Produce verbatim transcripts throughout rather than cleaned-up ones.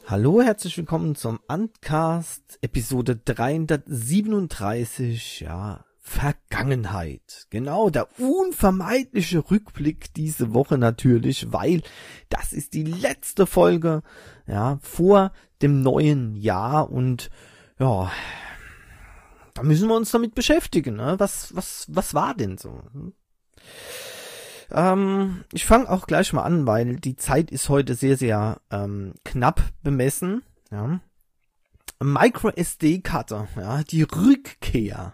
Hallo, herzlich willkommen zum Antcast, Episode dreihundertsiebenunddreißig, ja, Vergangenheit. Genau, der unvermeidliche Rückblick diese Woche natürlich, weil das ist die letzte Folge, ja, vor dem neuen Jahr und, ja, da müssen wir uns damit beschäftigen, ne? Was, was, was war denn so? Hm? Ähm, ich fange auch gleich mal an, weil die Zeit ist heute sehr, sehr ähm, knapp bemessen. Ja. Micro-S D-Karte, ja, die Rückkehr.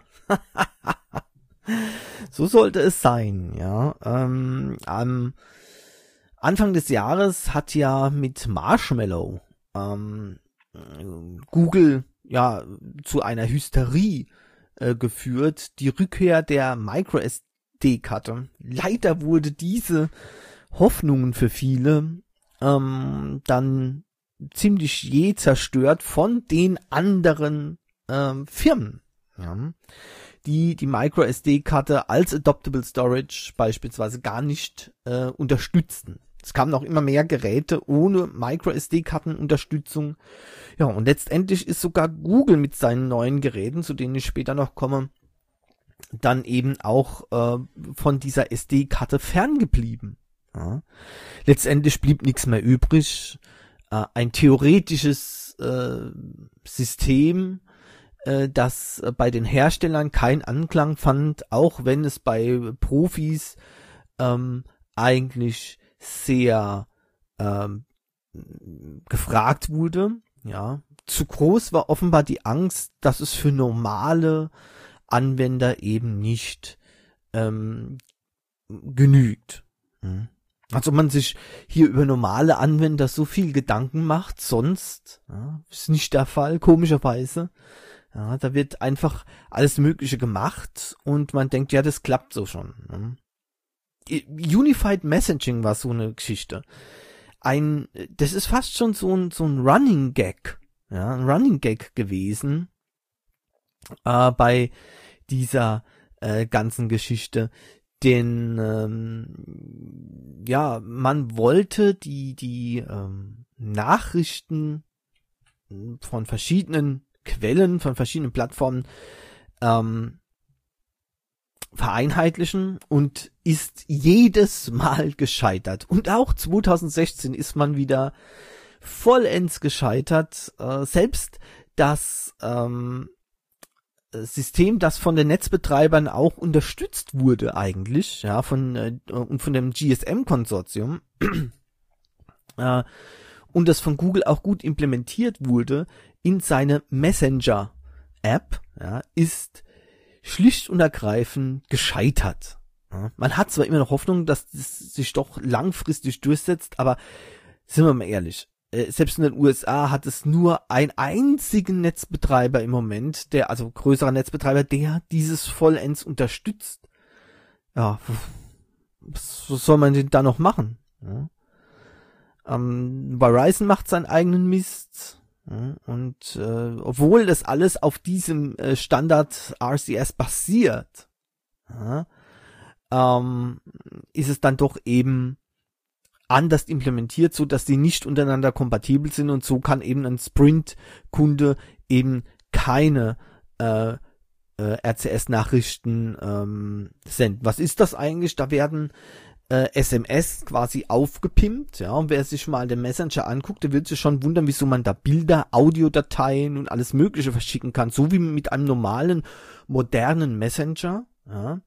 So sollte es sein, ja. Ähm, am Anfang des Jahres hat ja mit Marshmallow ähm, Google ja zu einer Hysterie äh, geführt, die Rückkehr der Micro-S D-Karte. Leider wurde diese Hoffnungen für viele ähm, dann ziemlich je zerstört von den anderen ähm, Firmen, ja, die die Micro-S D-Karte als Adoptable Storage beispielsweise gar nicht äh, unterstützten. Es kamen noch immer mehr Geräte ohne Micro-S D-Kartenunterstützung. Ja, und letztendlich ist sogar Google mit seinen neuen Geräten, zu denen ich später noch komme, dann eben auch äh, von dieser S D-Karte ferngeblieben. Ja. Letztendlich blieb nichts mehr übrig. Äh, ein theoretisches äh, System, äh, das äh, bei den Herstellern keinen Anklang fand, auch wenn es bei Profis ähm, eigentlich sehr ähm, gefragt wurde. Ja. Zu groß war offenbar die Angst, dass es für normale Anwender eben nicht ähm, genügt. Also man sich hier über normale Anwender so viel Gedanken macht, sonst ja, ist nicht der Fall, komischerweise. Ja, da wird einfach alles Mögliche gemacht und man denkt, ja, das klappt so schon. Ne? Unified Messaging war so eine Geschichte. Ein, das ist fast schon so ein, so ein Running Gag, ja, ein Running Gag gewesen. Äh, bei dieser äh, ganzen Geschichte, denn ähm, ja, man wollte die die ähm, Nachrichten von verschiedenen Quellen, von verschiedenen Plattformen ähm, vereinheitlichen und ist jedes Mal gescheitert. Und auch zwanzig sechzehn ist man wieder vollends gescheitert. Äh, selbst das ähm, System, das von den Netzbetreibern auch unterstützt wurde eigentlich, ja, von äh, und von dem G S M-Konsortium äh, und das von Google auch gut implementiert wurde in seine Messenger-App, ja, ist schlicht und ergreifend gescheitert. Ja. Man hat zwar immer noch Hoffnung, dass das sich doch langfristig durchsetzt, aber sind wir mal ehrlich, selbst in den U S A hat es nur einen einzigen Netzbetreiber im Moment, der, also größerer Netzbetreiber, der dieses vollends unterstützt. Ja, was soll man denn da noch machen? Ja. Ähm, Verizon macht seinen eigenen Mist. Ja, und äh, obwohl das alles auf diesem äh, Standard R C S basiert, ja, ähm, ist es dann doch eben anders implementiert, so dass die nicht untereinander kompatibel sind und so kann eben ein Sprint-Kunde eben keine äh, äh, R C S-Nachrichten ähm, senden. Was ist das eigentlich? Da werden äh, S M S quasi aufgepimpt, ja, und wer sich mal den Messenger anguckt, der wird sich schon wundern, wieso man da Bilder, Audiodateien und alles Mögliche verschicken kann, so wie mit einem normalen, modernen Messenger, ja.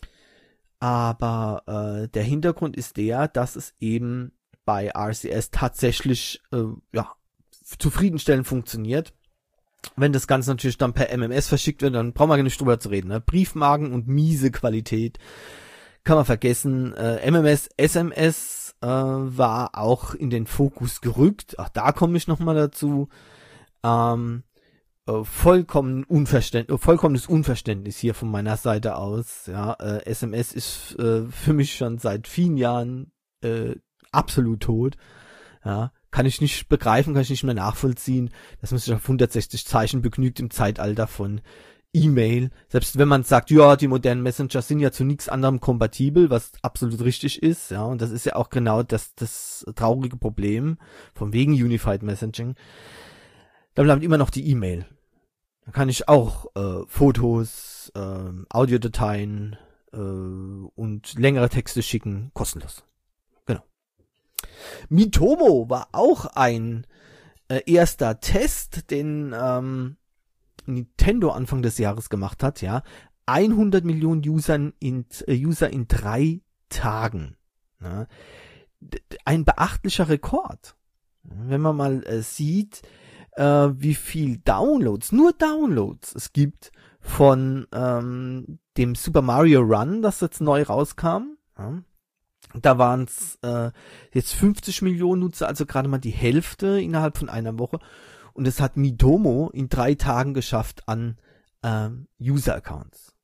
Aber äh, der Hintergrund ist der, dass es eben bei R C S tatsächlich äh, ja zufriedenstellend funktioniert. Wenn das Ganze natürlich dann per M M S verschickt wird, dann brauchen wir gar nicht drüber zu reden. Ne? Briefmarken und miese Qualität kann man vergessen. Äh, M M S, S M S äh, war auch in den Fokus gerückt. Auch da komme ich nochmal dazu. Ähm, vollkommen unverständlich, vollkommenes Unverständnis hier von meiner Seite aus. Ja, äh, S M S ist äh, für mich schon seit vielen Jahren äh, absolut tot. Ja, kann ich nicht begreifen, kann ich nicht mehr nachvollziehen, dass man sich auf hundertsechzig Zeichen begnügt im Zeitalter von E-Mail, selbst wenn man sagt, ja, die modernen Messenger sind ja zu nichts anderem kompatibel, was absolut richtig ist, ja, und das ist ja auch genau das, das traurige Problem, von wegen Unified Messaging, dann bleibt immer noch die E-Mail. Da kann ich auch äh, Fotos, äh, Audiodateien äh, und längere Texte schicken, kostenlos. Genau. Mitomo war auch ein äh, erster Test, den ähm, Nintendo Anfang des Jahres gemacht hat, ja. hundert Millionen Usern in, äh, User in drei Tagen. Ja. Ein beachtlicher Rekord. Wenn man mal äh, sieht, äh, wie viel Downloads, nur Downloads es gibt von ähm, dem Super Mario Run, das jetzt neu rauskam. Ja. Da waren es äh, jetzt fünfzig Millionen Nutzer, also gerade mal die Hälfte innerhalb von einer Woche. Und es hat Mitomo in drei Tagen geschafft an ähm, User-Accounts.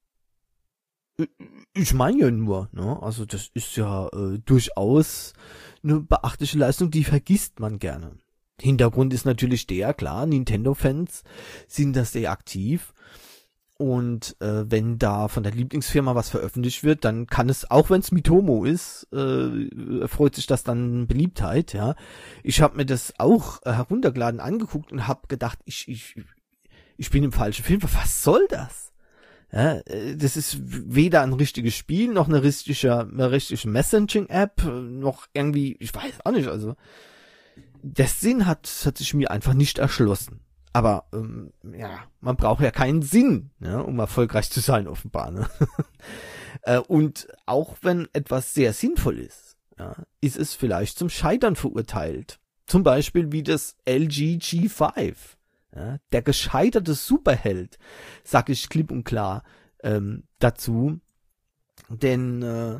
Ich meine ja nur, ne? Also das ist ja äh, durchaus eine beachtliche Leistung, die vergisst man gerne. Hintergrund ist natürlich der, klar, Nintendo-Fans sind da sehr aktiv. Und äh, wenn da von der Lieblingsfirma was veröffentlicht wird, dann kann es, auch wenn es Mitomo ist, äh, freut sich das dann Beliebtheit, ja. Ich habe mir das auch äh, heruntergeladen, angeguckt und habe gedacht, ich ich ich bin im falschen Film. Was soll das? Ja, äh, das ist weder ein richtiges Spiel, noch eine richtige, eine richtige Messaging-App, noch irgendwie, ich weiß auch nicht, also der Sinn hat, hat sich mir einfach nicht erschlossen. Aber ähm, ja, man braucht ja keinen Sinn, ne, um erfolgreich zu sein, offenbar. Ne? äh, und auch wenn etwas sehr sinnvoll ist, ja, ist es vielleicht zum Scheitern verurteilt. Zum Beispiel wie das L G G fünf. Ja, der gescheiterte Superheld, sag ich klipp und klar ähm, dazu. Denn äh,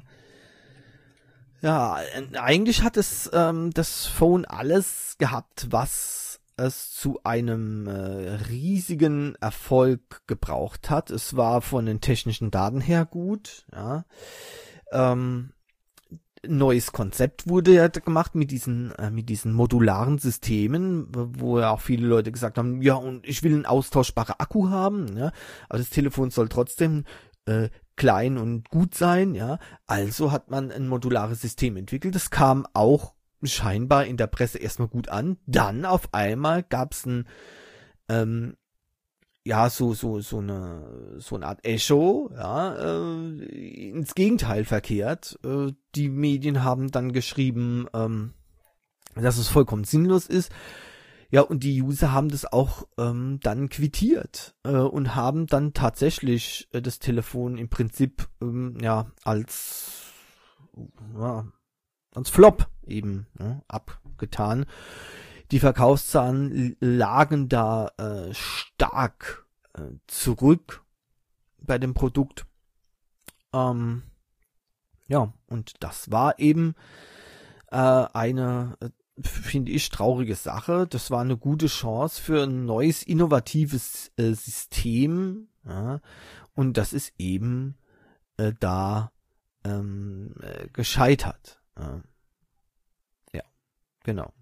ja, eigentlich hat es ähm, das Phone alles gehabt, was es zu einem äh, riesigen Erfolg gebraucht hat. Es war von den technischen Daten her gut, ja. Ähm, neues Konzept wurde ja gemacht mit diesen äh, mit diesen modularen Systemen, wo ja auch viele Leute gesagt haben, ja, und ich will einen austauschbaren Akku haben, ja, aber das Telefon soll trotzdem äh, klein und gut sein, ja. Also hat man ein modulares System entwickelt. Das kam auch scheinbar in der Presse erstmal gut an. Dann auf einmal gab's ein ähm, ja so so so eine so eine Art Echo, ja, äh, ins Gegenteil verkehrt. Äh, die Medien haben dann geschrieben, ähm, dass es vollkommen sinnlos ist. Ja, und die User haben das auch ähm, dann quittiert äh, und haben dann tatsächlich äh, das Telefon im Prinzip ähm, ja als ja, als Flop eben ne, abgetan. Die Verkaufszahlen lagen da äh, stark äh, zurück bei dem Produkt. Ähm, ja, und das war eben äh, eine, äh, finde ich, traurige Sache. Das war eine gute Chance für ein neues, innovatives äh, System. Ja, und das ist eben äh, da ähm, äh, gescheitert. Ja. ja, genau.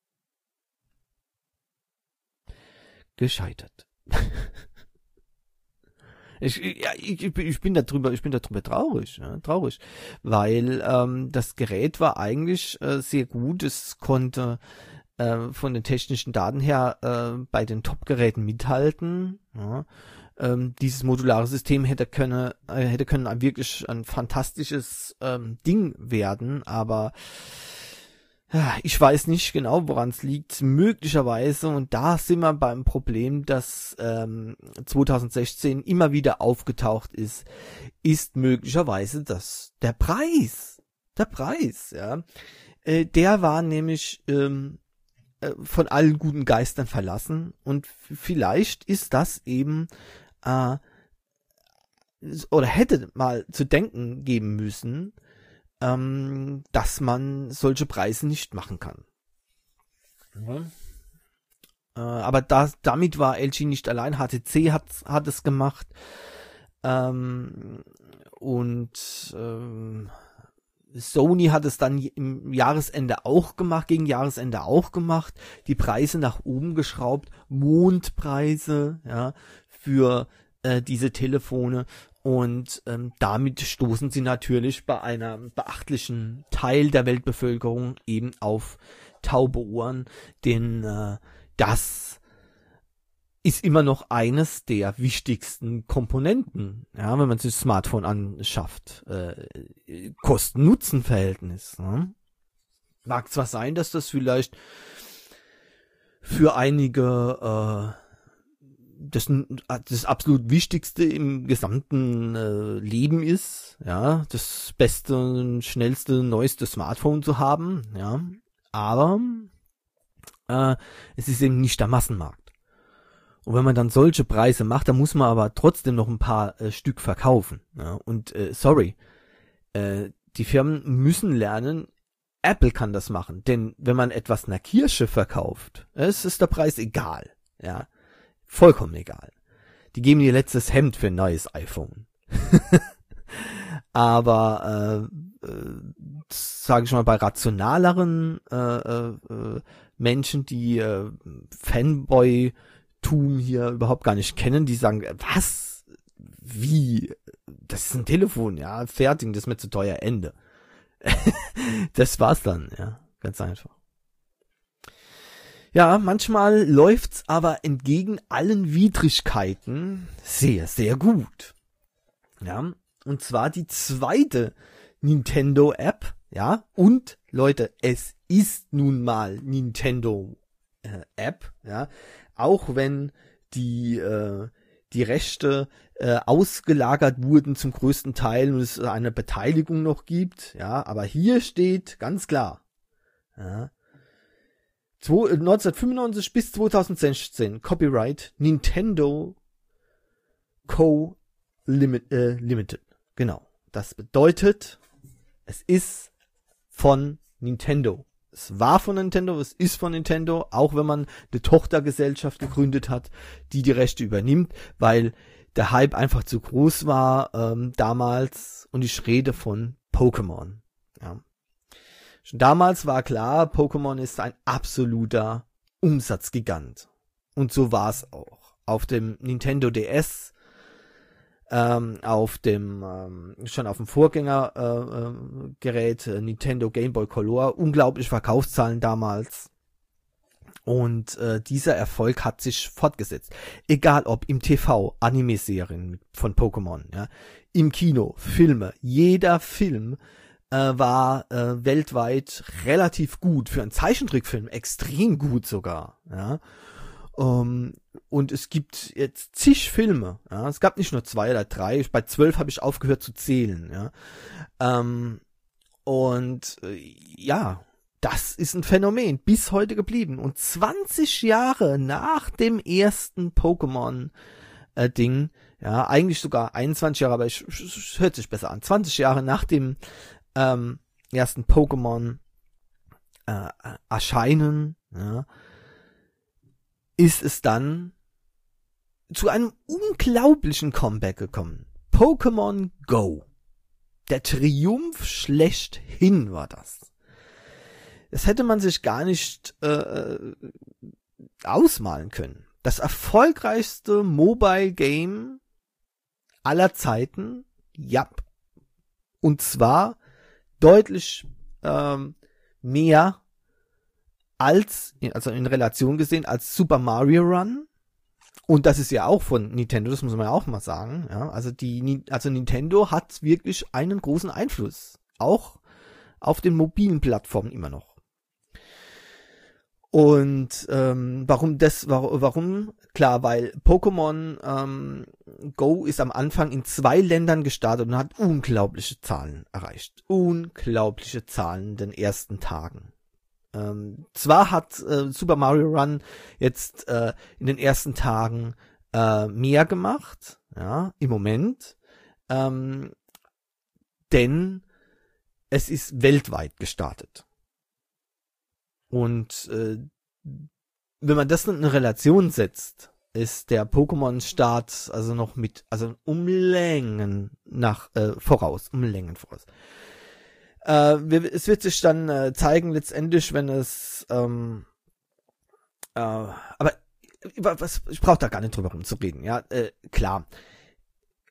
Gescheitert. ich, ja, ich, ich bin darüber, ich bin darüber traurig, ja, traurig, weil ähm, das Gerät war eigentlich äh, sehr gut. Es konnte äh, von den technischen Daten her äh, bei den Top-Geräten mithalten. Ja. Ähm, dieses modulare System hätte können, äh, hätte können ein wirklich ein fantastisches ähm, Ding werden, aber ja, ich weiß nicht genau, woran es liegt. Möglicherweise, und da sind wir beim Problem, das ähm, zwanzig sechzehn immer wieder aufgetaucht ist, ist möglicherweise das der Preis. Der Preis, ja. Äh, der war nämlich ähm, äh, von allen guten Geistern verlassen, und vielleicht ist das eben äh, oder hätte mal zu denken geben müssen, ähm, dass man solche Preise nicht machen kann. Mhm. Äh, aber da, damit war L G nicht allein. H T C hat, hat es gemacht. Ähm, und ähm, Sony hat es dann im Jahresende auch gemacht, gegen Jahresende auch gemacht, die Preise nach oben geschraubt, Mondpreise, ja, für äh, diese Telefone. Und ähm, damit stoßen sie natürlich bei einem beachtlichen Teil der Weltbevölkerung eben auf taube Ohren, denn äh, das ist immer noch eines der wichtigsten Komponenten, ja, wenn man sich das Smartphone anschafft. Äh, Kosten-Nutzen-Verhältnis. Ne? Mag zwar sein, dass das vielleicht für einige äh, das, das absolut Wichtigste im gesamten äh, Leben ist, ja, das beste, schnellste, neueste Smartphone zu haben, ja, aber äh, es ist eben nicht der Massenmarkt. Und wenn man dann solche Preise macht, dann muss man aber trotzdem noch ein paar äh, Stück verkaufen, ja, und äh, sorry, äh, die Firmen müssen lernen, Apple kann das machen, denn wenn man etwas einer Kirsche verkauft, es ist der Preis egal, ja, vollkommen egal. Die geben ihr letztes Hemd für ein neues iPhone. Aber, äh, äh, sage ich mal, bei rationaleren äh, äh, Menschen, die äh, Fanboy-Tum hier überhaupt gar nicht kennen, die sagen, was? Wie? Das ist ein Telefon, ja, fertig, das ist mir zu teuer, Ende. Das war's dann, ja, ganz einfach. Ja, manchmal läuft's aber entgegen allen Widrigkeiten sehr, sehr gut. Ja, und zwar die zweite Nintendo-App, ja, und Leute, es ist nun mal Nintendo-App, äh, ja, auch wenn die, äh, die Rechte äh, ausgelagert wurden zum größten Teil und es eine Beteiligung noch gibt, ja, aber hier steht ganz klar, ja, neunzehnhundertfünfundneunzig bis zweitausendsechzehn Copyright Nintendo Co. Limit, äh, Limited. Genau. Das bedeutet, es ist von Nintendo. Es war von Nintendo, es ist von Nintendo, auch wenn man eine Tochtergesellschaft gegründet hat, die die Rechte übernimmt, weil der Hype einfach zu groß war ähm, damals, und ich rede von Pokémon. Ja. Schon damals war klar, Pokémon ist ein absoluter Umsatzgigant. Und so war es auch. Auf dem Nintendo D S, ähm, auf dem, ähm, schon auf dem Vorgängergerät äh, äh, Nintendo Game Boy Color, unglaubliche Verkaufszahlen damals. Und äh, dieser Erfolg hat sich fortgesetzt. Egal ob im T V, Anime-Serien von Pokémon, ja, im Kino, Filme, jeder Film Äh, war äh, weltweit relativ gut, für einen Zeichentrickfilm extrem gut sogar, ja. Um, und es gibt jetzt zig Filme, ja. Es gab nicht nur zwei oder drei, bei zwölf habe ich aufgehört zu zählen, ja. Um, und äh, ja, das ist ein Phänomen, bis heute geblieben. Und zwanzig Jahre nach dem ersten Pokémon äh, Ding, ja, eigentlich sogar einundzwanzig Jahre, aber es hört sich besser an, zwanzig Jahre nach dem Ähm, ersten Pokémon äh, erscheinen, ja, ist es dann zu einem unglaublichen Comeback gekommen. Pokémon Go. Der Triumph schlechthin war das. Das hätte man sich gar nicht äh, ausmalen können. Das erfolgreichste Mobile Game aller Zeiten, ja, und zwar deutlich ähm, mehr als, also in Relation gesehen, als Super Mario Run. Und das ist ja auch von Nintendo, das muss man ja auch mal sagen. Ja, also die, also Nintendo hat wirklich einen großen Einfluss, auch auf den mobilen Plattformen immer noch. Und ähm, warum das, warum, warum? Klar, weil Pokémon ähm, Go ist am Anfang in zwei Ländern gestartet und hat unglaubliche Zahlen erreicht. Unglaubliche Zahlen in den ersten Tagen. Ähm, zwar hat äh, Super Mario Run jetzt äh, in den ersten Tagen äh, mehr gemacht, ja, im Moment, ähm, denn es ist weltweit gestartet. Und äh, wenn man das in eine Relation setzt, ist der Pokémon-Start also noch mit, also um Längen nach äh, voraus, um Längen voraus. Äh, wir, es wird sich dann äh, zeigen letztendlich, wenn es, ähm, äh, aber was, ich brauche da gar nicht drüber rumzureden, ja, äh, klar.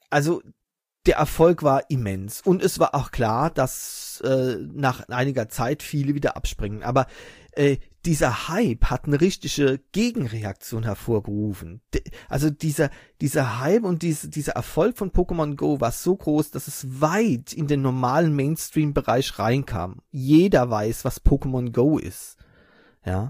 also der Erfolg war immens und es war auch klar, dass äh, nach einiger Zeit viele wieder abspringen. Aber äh, dieser Hype hat eine richtige Gegenreaktion hervorgerufen. De- also dieser dieser Hype und diese, dieser Erfolg von Pokémon Go war so groß, dass es weit in den normalen Mainstream-Bereich reinkam. Jeder weiß, was Pokémon Go ist. Ja.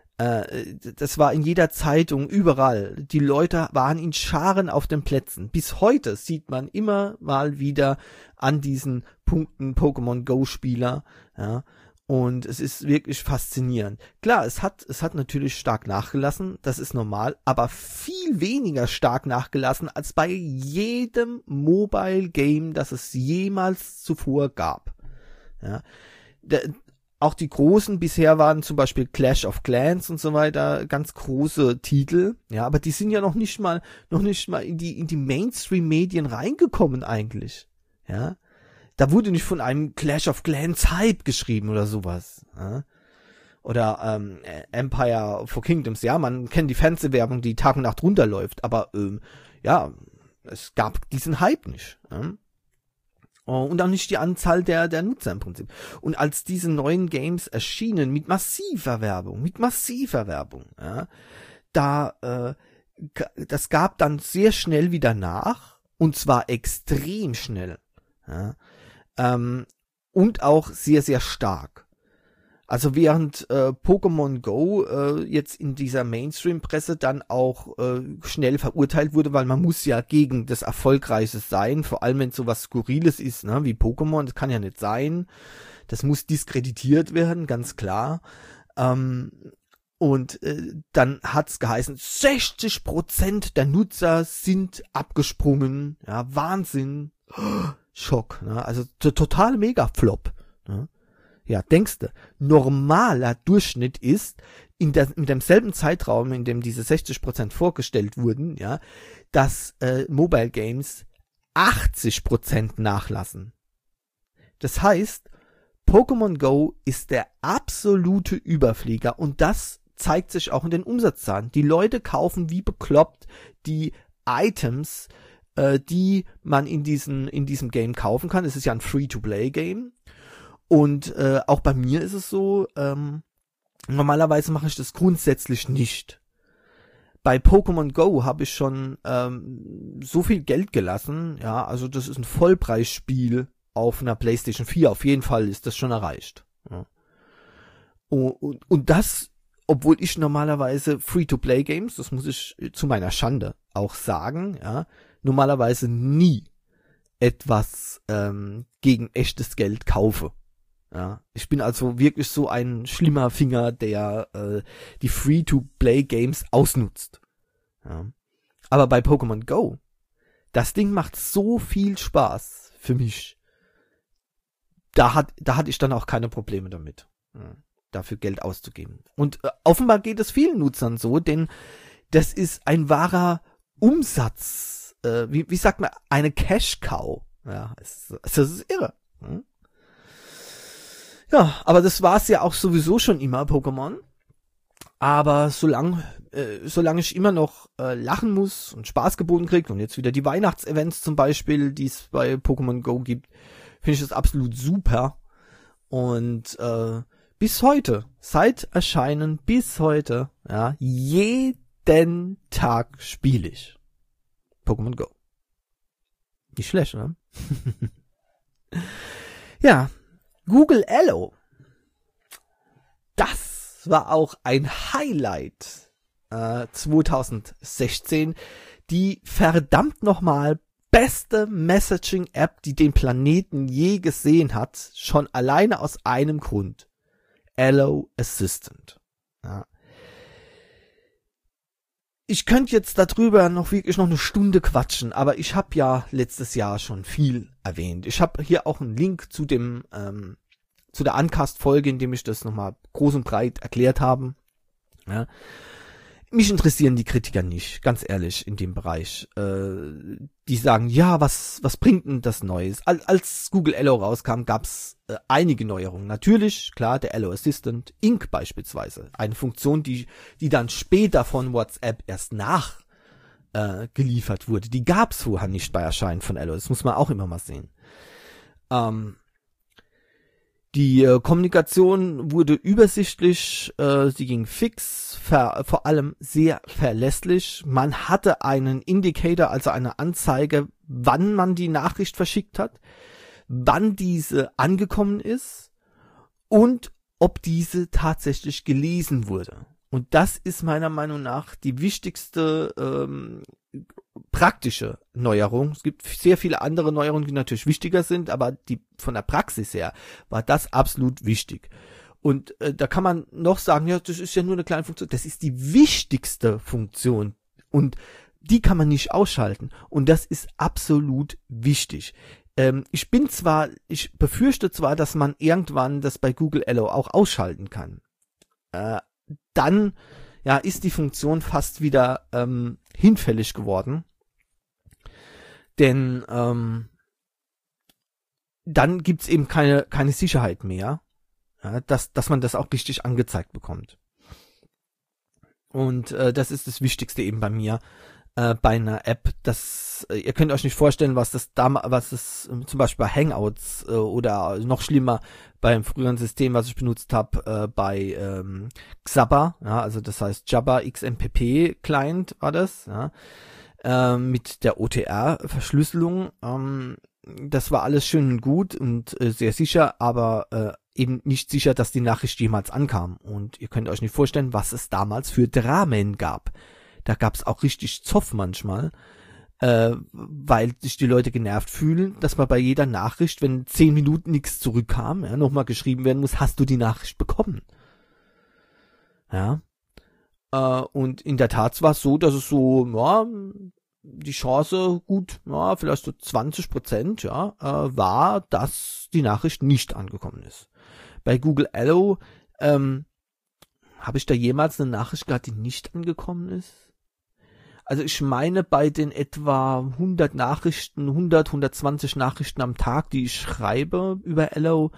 Das war in jeder Zeitung, überall. Die Leute waren in Scharen auf den Plätzen. Bis heute sieht man immer mal wieder an diesen Punkten Pokémon Go-Spieler, ja. Und es ist wirklich faszinierend. Klar, es hat, es hat natürlich stark nachgelassen, das ist normal, aber viel weniger stark nachgelassen als bei jedem Mobile-Game, das es jemals zuvor gab. Ja. Der, Auch die großen bisher waren zum Beispiel Clash of Clans und so weiter, ganz große Titel, ja, aber die sind ja noch nicht mal, noch nicht mal in die, in die Mainstream-Medien reingekommen eigentlich, ja. Da wurde nicht von einem Clash of Clans Hype geschrieben oder sowas, ja. Oder ähm, Empire for Kingdoms, ja, man kennt die Fernsehwerbung, die Tag und Nacht runterläuft, aber ähm, ja, es gab diesen Hype nicht, ja. Und auch nicht die Anzahl der, der Nutzer im Prinzip. Und als diese neuen Games erschienen, mit massiver Werbung, mit massiver Werbung, ja, da, äh, das gab dann sehr schnell wieder nach, und zwar extrem schnell, ja, ähm, und auch sehr, sehr stark. Also während äh, Pokémon Go äh, jetzt in dieser Mainstream-Presse dann auch äh, schnell verurteilt wurde, weil man muss ja gegen das Erfolgreiche sein, vor allem wenn es sowas Skurriles ist, ne, wie Pokémon, das kann ja nicht sein, das muss diskreditiert werden, ganz klar. Ähm, und äh, dann hat's geheißen, sechzig Prozent der Nutzer sind abgesprungen, ja, Wahnsinn, Schock, ne? Also t- total Mega-Flop, ne? Ja, denkste, normaler Durchschnitt ist, in, der, in demselben Zeitraum, in dem diese sechzig Prozent vorgestellt wurden, ja, dass äh, Mobile Games achtzig Prozent nachlassen. Das heißt, Pokémon Go ist der absolute Überflieger und das zeigt sich auch in den Umsatzzahlen. Die Leute kaufen wie bekloppt die Items, äh, die man in, diesen, in diesem Game kaufen kann. Es ist ja ein Free-to-Play-Game. Und äh, auch bei mir ist es so, ähm, normalerweise mache ich das grundsätzlich nicht. Bei Pokémon Go habe ich schon ähm, so viel Geld gelassen, ja, also das ist ein Vollpreisspiel auf einer PlayStation vier, auf jeden Fall ist das schon erreicht. Ja. Und, und, und das, obwohl ich normalerweise Free-to-Play-Games, das muss ich zu meiner Schande auch sagen, ja, normalerweise nie etwas ähm, gegen echtes Geld kaufe. Ja, ich bin also wirklich so ein schlimmer Finger, der äh, die Free-to-Play-Games ausnutzt. Ja. Aber bei Pokémon Go, das Ding macht so viel Spaß für mich. Da hat, da hatte ich dann auch keine Probleme damit, ja, dafür Geld auszugeben. Und äh, offenbar geht es vielen Nutzern so, denn das ist ein wahrer Umsatz, äh, wie, wie sagt man, eine Cash-Cow. Ja, es, das ist irre. Ja. Ja, aber das war's ja auch sowieso schon immer, Pokémon. Aber solange äh, solange ich immer noch äh, lachen muss und Spaß geboten kriege und jetzt wieder die Weihnachtsevents zum Beispiel, die es bei Pokémon Go gibt, finde ich das absolut super. Und äh, bis heute, seit Erscheinen bis heute, ja, jeden Tag spiele ich Pokémon Go. Nicht schlecht, ne? Ja. Google Allo, das war auch ein Highlight äh, zwanzig sechzehn, die verdammt nochmal beste Messaging-App, die den Planeten je gesehen hat, schon alleine aus einem Grund, Allo Assistant. Ja. Ich könnte jetzt darüber noch wirklich noch eine Stunde quatschen, aber ich habe ja letztes Jahr schon viel erwähnt. Ich habe hier auch einen Link zu dem ähm, zu der Uncast-Folge, in dem ich das nochmal groß und breit erklärt habe. Ja. Mich interessieren die Kritiker nicht, ganz ehrlich, in dem Bereich. Äh, die sagen, ja, was was bringt denn das Neues? Als, als Google Allo rauskam, gab's äh, einige Neuerungen. Natürlich, klar, der Allo Assistant, Ink beispielsweise. Eine Funktion, die die dann später von WhatsApp erst nach äh, geliefert wurde. Die gab es vorher nicht bei Erscheinen von Allo. Das muss man auch immer mal sehen. Ähm, die äh, Kommunikation wurde übersichtlich, äh, sie ging fix, ver, vor allem sehr verlässlich. Man hatte einen Indicator, also eine Anzeige, wann man die Nachricht verschickt hat, wann diese angekommen ist und ob diese tatsächlich gelesen wurde. Und das ist meiner Meinung nach die wichtigste ähm, praktische Neuerung. Es gibt sehr viele andere Neuerungen, die natürlich wichtiger sind, aber die von der Praxis her war das absolut wichtig. Und äh, da kann man noch sagen, ja, das ist ja nur eine kleine Funktion. Das ist die wichtigste Funktion und die kann man nicht ausschalten. Und das ist absolut wichtig. Ähm, ich bin zwar, ich befürchte zwar, dass man irgendwann das bei Google Allo auch ausschalten kann. Äh, dann ja ist die Funktion fast wieder ähm, hinfällig geworden, denn ähm, dann gibt's eben keine keine Sicherheit mehr, ja, dass dass man das auch richtig angezeigt bekommt. Und äh, das ist das Wichtigste eben bei mir äh, bei einer App. Das äh, ihr könnt euch nicht vorstellen, was das da was das äh, zum Beispiel bei Hangouts äh, oder noch schlimmer beim früheren System, was ich benutzt habe, äh, bei ähm, Xabber, ja, also das heißt Jabber X M P P Client war das, ja, äh, mit der O T R-Verschlüsselung. Ähm, das war alles schön und gut und äh, sehr sicher, aber äh, eben nicht sicher, dass die Nachricht jemals ankam. Und ihr könnt euch nicht vorstellen, was es damals für Dramen gab. Da gab es auch richtig Zoff manchmal, äh, weil sich die Leute genervt fühlen, dass man bei jeder Nachricht, wenn zehn Minuten nichts zurückkam, ja, nochmal geschrieben werden muss, hast du die Nachricht bekommen? Ja. Äh, und in der Tat war es so, dass es so, ja, die Chance gut, ja, vielleicht so zwanzig Prozent, ja, äh, war, dass die Nachricht nicht angekommen ist. Bei Google Allo, ähm, habe ich da jemals eine Nachricht gehabt, die nicht angekommen ist? Also ich meine, bei den etwa hundert Nachrichten, hundert, hundertzwanzig Nachrichten am Tag, die ich schreibe über Allo,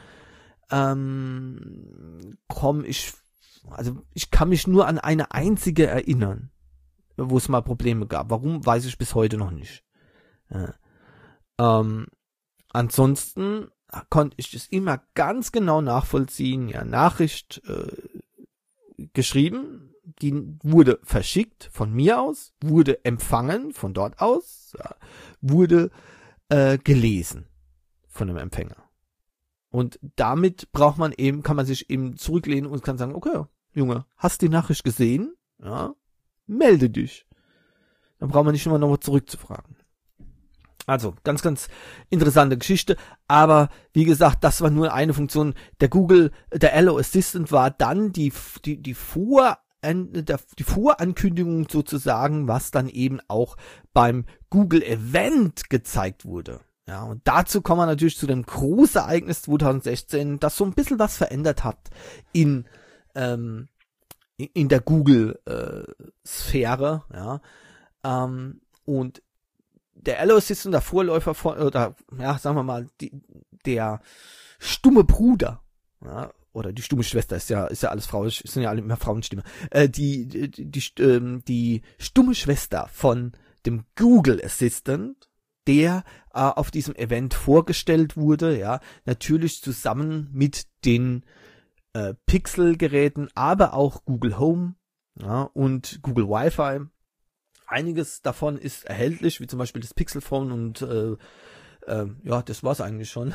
ähm, komme ich, also ich kann mich nur an eine einzige erinnern, wo es mal Probleme gab. Warum, weiß ich bis heute noch nicht. Ja. Ähm, ansonsten konnte ich das immer ganz genau nachvollziehen. Ja, Nachricht äh, geschrieben, die wurde verschickt von mir aus, wurde empfangen von dort aus, ja, wurde äh, gelesen von dem Empfänger. Und damit braucht man eben, kann man sich eben zurücklehnen und kann sagen, okay, Junge, hast die Nachricht gesehen? Ja, melde dich. Dann braucht man nicht immer nochmal zurückzufragen. Also, ganz, ganz interessante Geschichte, aber wie gesagt, das war nur eine Funktion. Der Google, der Allo Assistant war dann die, die, die Vor- die Vorankündigung sozusagen, was dann eben auch beim Google Event gezeigt wurde. Ja, und dazu kommen wir natürlich zu dem Großereignis zwanzig sechzehn, das so ein bisschen was verändert hat in, ähm, in der Google-Sphäre, äh, ja, ähm, und der Allo Assistant, der Vorläufer von, oder, ja, sagen wir mal, die, der stumme Bruder, ja, oder die stumme Schwester, ist ja, ist ja alles Frau, sind ja alle immer Frauenstimme, äh, die, die, die, die, ähm, die stumme Schwester von dem Google Assistant, der äh, auf diesem Event vorgestellt wurde, ja, natürlich zusammen mit den äh, Pixel-Geräten, aber auch Google Home, ja, und Google Wi-Fi. Einiges davon ist erhältlich, wie zum Beispiel das Pixel Phone und äh, äh, ja, das war's eigentlich schon.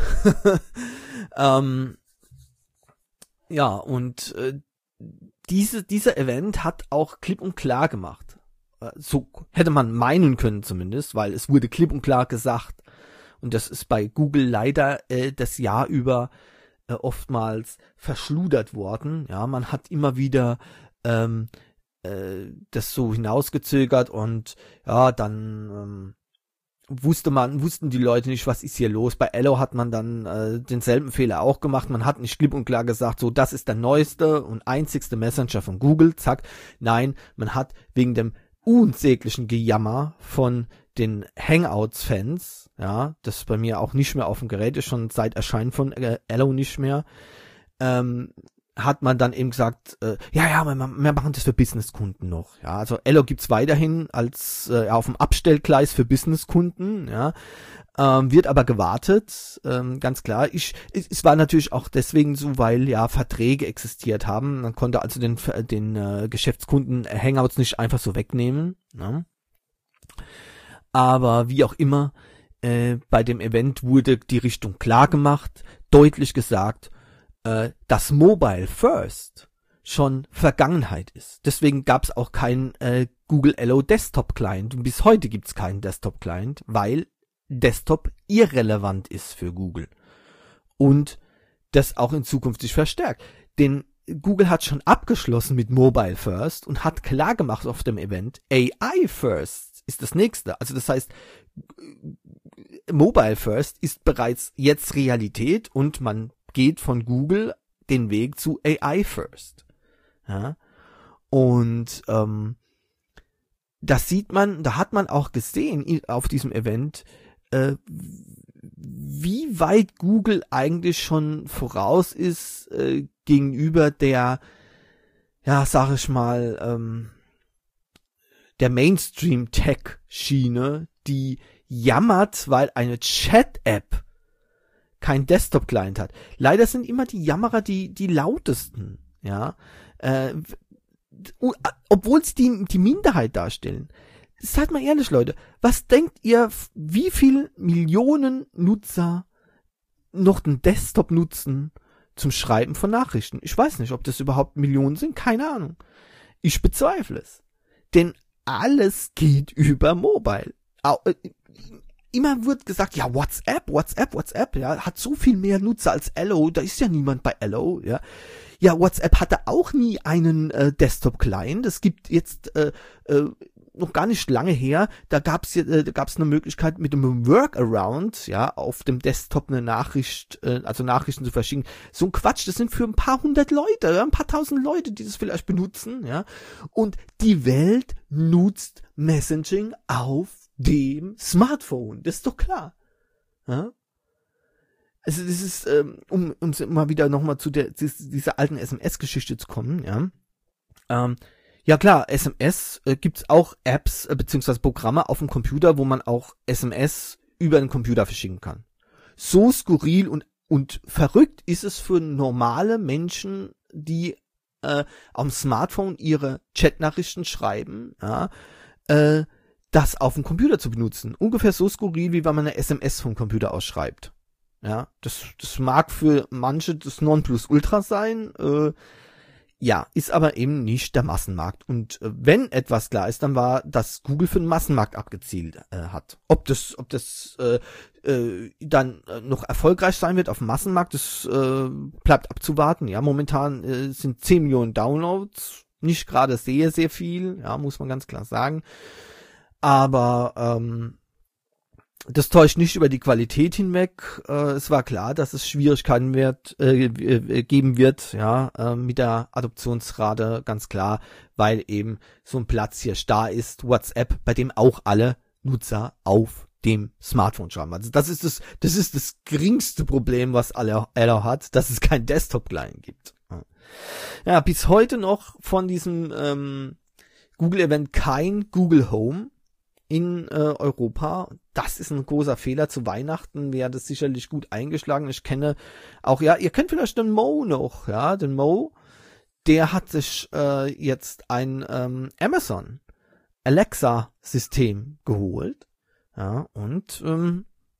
ähm, ja, und äh, diese, dieser Event hat auch klipp und klar gemacht. Äh, so hätte man meinen können zumindest, weil es wurde klipp und klar gesagt. Und das ist bei Google leider äh, das Jahr über äh, oftmals verschludert worden. Ja, man hat immer wieder ähm, äh, das so hinausgezögert und ja, dann ähm, wusste man, wussten die Leute nicht, was ist hier los. Bei Allo hat man dann äh, denselben Fehler auch gemacht. Man hat nicht klipp und klar gesagt, so, das ist der neueste und einzigste Messenger von Google, zack. Nein, man hat wegen dem unsäglichen Gejammer von den Hangouts-Fans, ja, das bei mir auch nicht mehr auf dem Gerät ist, schon seit Erscheinen von äh, Allo nicht mehr, ähm, hat man dann eben gesagt, äh, ja, ja, wir, wir machen das für Businesskunden noch. Ja, also Allo gibt's weiterhin als äh, auf dem Abstellgleis für Businesskunden, ja. Ähm, wird aber gewartet, ähm, ganz klar. Ich, es, es war natürlich auch deswegen so, weil ja Verträge existiert haben. Man konnte also den, den äh, Geschäftskunden Hangouts nicht einfach so wegnehmen. Ne? Aber wie auch immer, äh, bei dem Event wurde die Richtung klar gemacht, deutlich gesagt, äh, dass Mobile First schon Vergangenheit ist. Deswegen gab es auch keinen äh, Google Allo Desktop Client. Und bis heute gibt es keinen Desktop Client, weil Desktop irrelevant ist für Google und das auch in Zukunft sich verstärkt. Denn Google hat schon abgeschlossen mit Mobile First und hat klar gemacht auf dem Event, A I First ist das nächste. Also das heißt, Mobile First ist bereits jetzt Realität und man geht von Google den Weg zu A I First. Ja? Und ähm, das sieht man, da hat man auch gesehen auf diesem Event, Äh, wie weit Google eigentlich schon voraus ist äh, gegenüber der, ja, sag ich mal, ähm, der Mainstream-Tech-Schiene, die jammert, weil eine Chat-App kein Desktop-Client hat. Leider sind immer die Jammerer die die lautesten, ja, äh, obwohl sie die, die Minderheit darstellen. Seid mal ehrlich, Leute, was denkt ihr, wie viele Millionen Nutzer noch den Desktop nutzen zum Schreiben von Nachrichten? Ich weiß nicht, ob das überhaupt Millionen sind, keine Ahnung. Ich bezweifle es. Denn alles geht über Mobile. Immer wird gesagt, ja, WhatsApp, WhatsApp, WhatsApp, ja, hat so viel mehr Nutzer als Allo, da ist ja niemand bei Allo, ja. Ja, WhatsApp hatte auch nie einen äh, Desktop-Client. Es gibt jetzt äh, äh, noch gar nicht lange her, da gab's ja, äh, da gab's eine Möglichkeit mit einem Workaround, ja, auf dem Desktop eine Nachricht, äh, also Nachrichten zu verschicken. So ein Quatsch, das sind für ein paar hundert Leute, ja, ein paar tausend Leute, die das vielleicht benutzen, ja. Und die Welt nutzt Messaging auf dem Smartphone, das ist doch klar, ja. Also das ist, ähm, um, um mal wieder nochmal zu der, dieser alten S M S-Geschichte zu kommen, ja. Ähm, Ja klar, S M S äh, gibt's auch Apps äh, beziehungsweise Programme auf dem Computer, wo man auch S M S über den Computer verschicken kann. So skurril und und verrückt ist es für normale Menschen, die äh, am Smartphone ihre Chatnachrichten schreiben, ja, äh, das auf dem Computer zu benutzen. Ungefähr so skurril, wie wenn man eine S M S vom Computer ausschreibt. Ja, das das mag für manche das Nonplusultra sein. Äh, Ja, ist aber eben nicht der Massenmarkt. Und äh, wenn etwas klar ist, dann war, dass Google für den Massenmarkt abgezielt äh, hat. Ob das, ob das äh, äh, dann äh, noch erfolgreich sein wird auf dem Massenmarkt, das äh, bleibt abzuwarten. Ja, momentan äh, sind zehn Millionen Downloads, nicht gerade sehr, sehr viel, ja, muss man ganz klar sagen. Aber ähm, das täuscht nicht über die Qualität hinweg. Äh, es war klar, dass es Schwierigkeiten wird, äh, geben wird, ja, äh, mit der Adoptionsrate, ganz klar, weil eben so ein Platz hier da ist, WhatsApp, bei dem auch alle Nutzer auf dem Smartphone schreiben. Also das ist das, das ist das geringste Problem, was Allo hat, dass es kein Desktop-Client gibt. Ja, bis heute noch von diesem ähm, Google-Event kein Google Home in äh, Europa. Das ist ein großer Fehler. Zu Weihnachten wäre das sicherlich gut eingeschlagen. Ich kenne auch, ja, ihr kennt vielleicht den Mo noch, ja, den Mo, der hat sich äh, jetzt ein ähm, Amazon Alexa System geholt, ja, und ähm,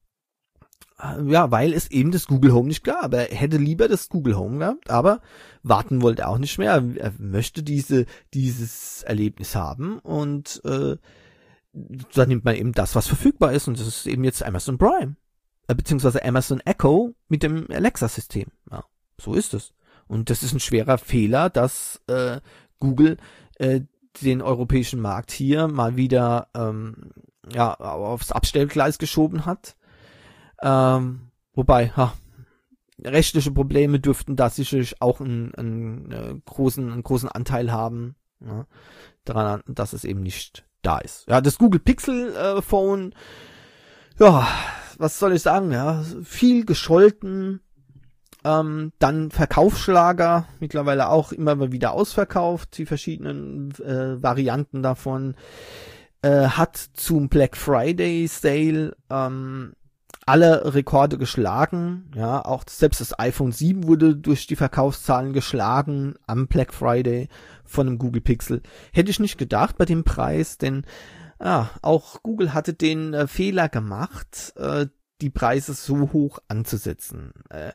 ja, weil es eben das Google Home nicht gab. Er hätte lieber das Google Home gehabt, aber warten wollte er auch nicht mehr. Er möchte diese dieses Erlebnis haben und äh, da nimmt man eben das, was verfügbar ist, und das ist eben jetzt Amazon Prime, äh, beziehungsweise Amazon Echo mit dem Alexa-System. Ja, so ist es. Und das ist ein schwerer Fehler, dass äh, Google äh, den europäischen Markt hier mal wieder ähm, ja aufs Abstellgleis geschoben hat. Ähm, wobei, ha, rechtliche Probleme dürften da sicherlich auch einen, einen, einen großen, einen großen Anteil haben, ja, daran, dass es eben nicht da ist. Ja, das Google Pixel äh, Phone, ja, was soll ich sagen, ja, viel gescholten, Ähm, dann Verkaufsschlager, mittlerweile auch immer mal wieder ausverkauft, die verschiedenen äh, Varianten davon. Äh, hat zum Black Friday Sale ähm, alle Rekorde geschlagen. Ja, auch selbst das iPhone sieben wurde durch die Verkaufszahlen geschlagen am Black Friday von einem Google Pixel. Hätte ich nicht gedacht bei dem Preis, denn ah, auch Google hatte den äh, Fehler gemacht, äh, die Preise so hoch anzusetzen. Äh,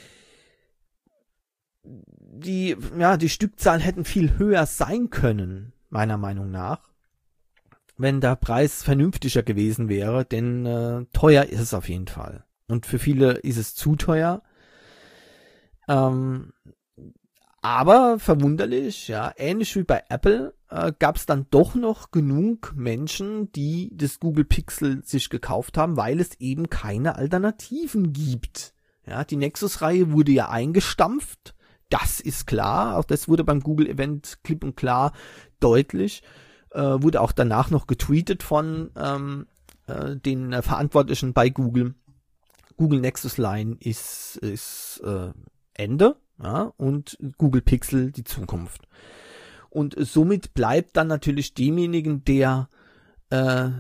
die, ja, die Stückzahlen hätten viel höher sein können, meiner Meinung nach, wenn der Preis vernünftiger gewesen wäre, denn äh, teuer ist es auf jeden Fall. Und für viele ist es zu teuer. Ähm, aber verwunderlich, ja, ähnlich wie bei Apple, äh, gab es dann doch noch genug Menschen, die das Google Pixel sich gekauft haben, weil es eben keine Alternativen gibt. Ja, die Nexus-Reihe wurde ja eingestampft, das ist klar, auch das wurde beim Google-Event klipp und klar deutlich, äh, wurde auch danach noch getweetet von ähm, äh, den äh, Verantwortlichen bei Google. Google Nexus Line ist, ist äh, Ende, ja, und Google Pixel die Zukunft. Und somit bleibt dann natürlich demjenigen, der äh,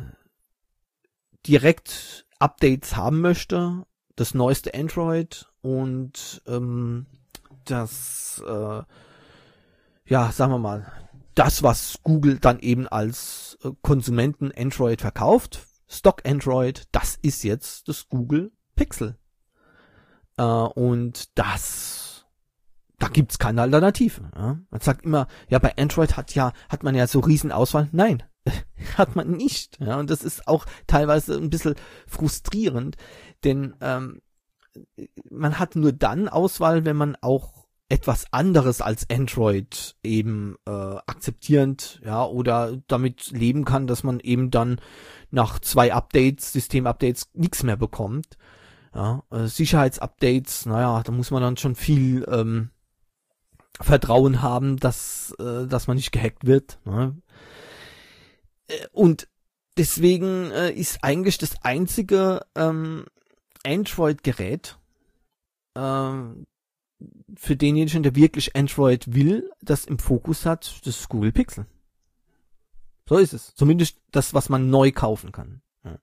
direkt Updates haben möchte, das neueste Android und ähm, das, äh, ja, sagen wir mal, das, was Google dann eben als äh, Konsumenten Android verkauft, Stock Android, das ist jetzt das Google Pixel. Äh, und das, da gibt's keine Alternative. Ja? Man sagt immer, ja, bei Android hat ja, hat man ja so riesen Auswahl. Nein, hat man nicht. Ja? Und das ist auch teilweise ein bisschen frustrierend, denn ähm, man hat nur dann Auswahl, wenn man auch etwas anderes als Android eben äh, akzeptierend, ja, oder damit leben kann, dass man eben dann nach zwei Updates, Systemupdates, nichts mehr bekommt. Ja, äh, Sicherheitsupdates, naja, da muss man dann schon viel ähm, Vertrauen haben, dass äh, dass man nicht gehackt wird. Ne? Äh, und deswegen äh, ist eigentlich das einzige ähm, Android-Gerät ähm, für denjenigen, der wirklich Android will, das im Fokus hat, das Google Pixel. So ist es. Zumindest das, was man neu kaufen kann. Ja.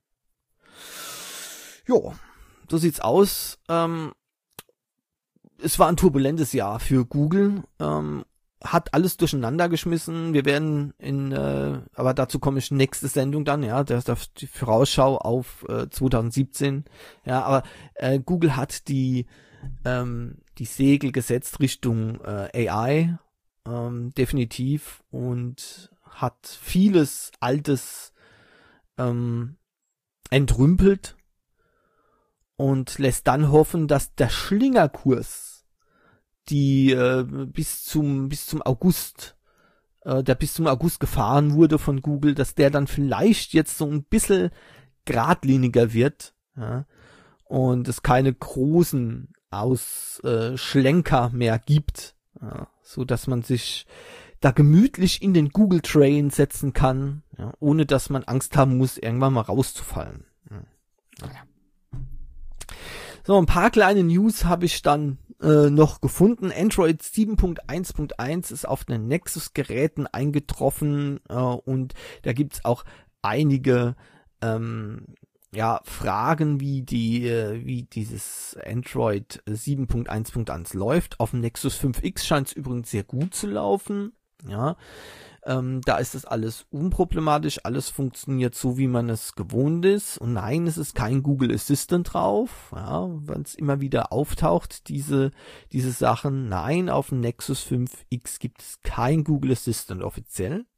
Jo, so sieht's aus. Ähm, es war ein turbulentes Jahr für Google. Ähm, hat alles durcheinander geschmissen. Wir werden in, äh, aber dazu komme ich nächste Sendung dann, ja, das ist die Vorausschau auf äh, zwanzig siebzehn. Ja, aber äh, Google hat die ähm, die Segel gesetzt Richtung äh, A I, ähm, definitiv, und hat vieles Altes ähm, entrümpelt und lässt dann hoffen, dass der Schlingerkurs, die äh, bis zum bis zum August, äh, der bis zum August gefahren wurde von Google, dass der dann vielleicht jetzt so ein bisschen geradliniger wird, ja, und es keine großen Ausschlenker äh, mehr gibt, ja, so dass man sich da gemütlich in den Google Train setzen kann, ja, ohne dass man Angst haben muss, irgendwann mal rauszufallen. Ja. Naja. So, ein paar kleine News habe ich dann äh, noch gefunden. Android sieben Punkt eins Punkt eins ist auf den Nexus-Geräten eingetroffen äh, und da gibt's auch einige ähm, ja, Fragen, wie die, äh, wie dieses Android sieben Punkt eins Punkt eins läuft. Auf dem Nexus fünf X scheint es übrigens sehr gut zu laufen. Ja, ähm, da ist das alles unproblematisch, alles funktioniert so, wie man es gewohnt ist. Und nein, es ist kein Google Assistant drauf, ja, weil es immer wieder auftaucht, diese, diese Sachen. Nein, auf dem Nexus fünf X gibt es kein Google Assistant offiziell.